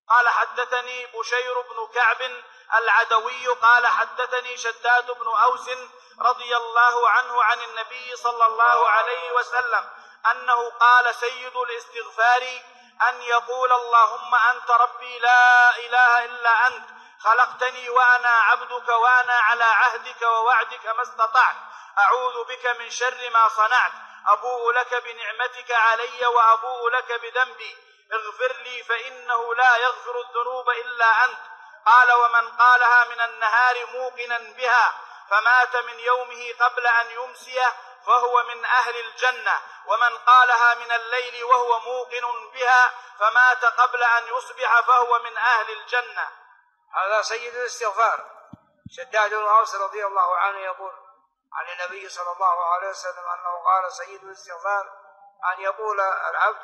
قال حدثني بشير بن كعب العدوي قال حدثني شداد بن أوس رضي الله عنه عن النبي صلى الله عليه وسلم أنه قال سيد الاستغفار أن يقول اللهم أنت ربي لا إله إلا أنت خلقتني وأنا عبدك وأنا على عهدك ووعدك ما استطعت أعوذ بك من شر ما صنعت أبوء لك بنعمتك علي وأبوء لك بذنبي اغفر لي فإنه لا يغفر الذنوب إلا أنت. قال ومن قالها من النهار موقنا بها فمات من يومه قبل أن يمسي فهو من أهل الجنة، ومن قالها من الليل وهو موقن بها فمات قبل أن يصبح فهو من أهل الجنة. هذا سيد الاستغفار. شداد بن أوس رضي الله عنه يقول عن النبي صلى الله عليه وسلم أنه قال سيد الاستغفار أن يقول العبد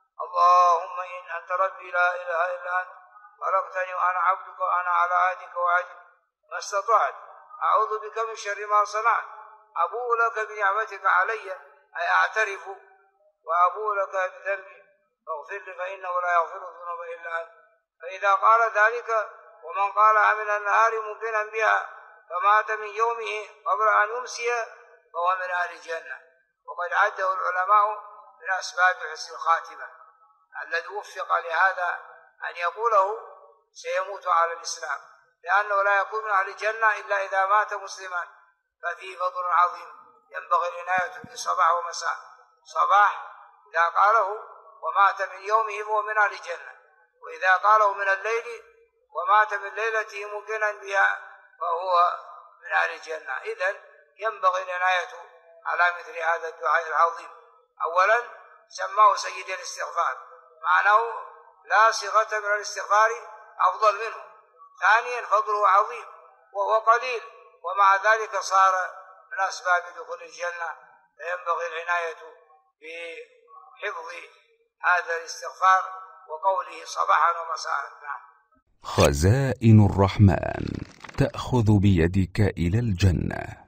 اللهم إن أنت ربي لا إله إلا أنت خلقتني وأنا عبدك وأنا على عهدك ووعدك ما استطعت أعوذ بك من شر ما صنعت أبوء لك بنعمتك علي أي أعترف وأبوء لك بذنبي فاغفر لي فإنه لا يغفر الذنوب إلا أنت. فإذا قال ذلك ومن قالها من النهار موقنا بها فمات من يومه قبل أن يمسي فهو من أهل الجنة. وقد عده العلماء من أسباب حسن الخاتمة. الذي وفق لهذا أن يقوله سيموت على الإسلام، لأنه لا يكون من أهل الجنة إلا إذا مات مسلما، ففيه فضل عظيم ينبغي العناية به صباح ومساء. صباح إذا قاله ومات من يومه فهو من أهل الجنة، وإذا قاله من الليل ومات من ليلته موقنا بها فهو من أهل الجنة. إذن ينبغي العناية على مثل هذا الدعاء العظيم. أولا سماه سيد الاستغفار، معناه لا صيغة من الاستغفار أفضل منه. ثانيا فضله عظيم وهو قليل، ومع ذلك صار من أسباب دخول الجنة. فينبغي العناية بحفظ هذا الاستغفار وقوله صباحا ومساء. خزائن الرحمن تأخذ بيدك إلى الجنة.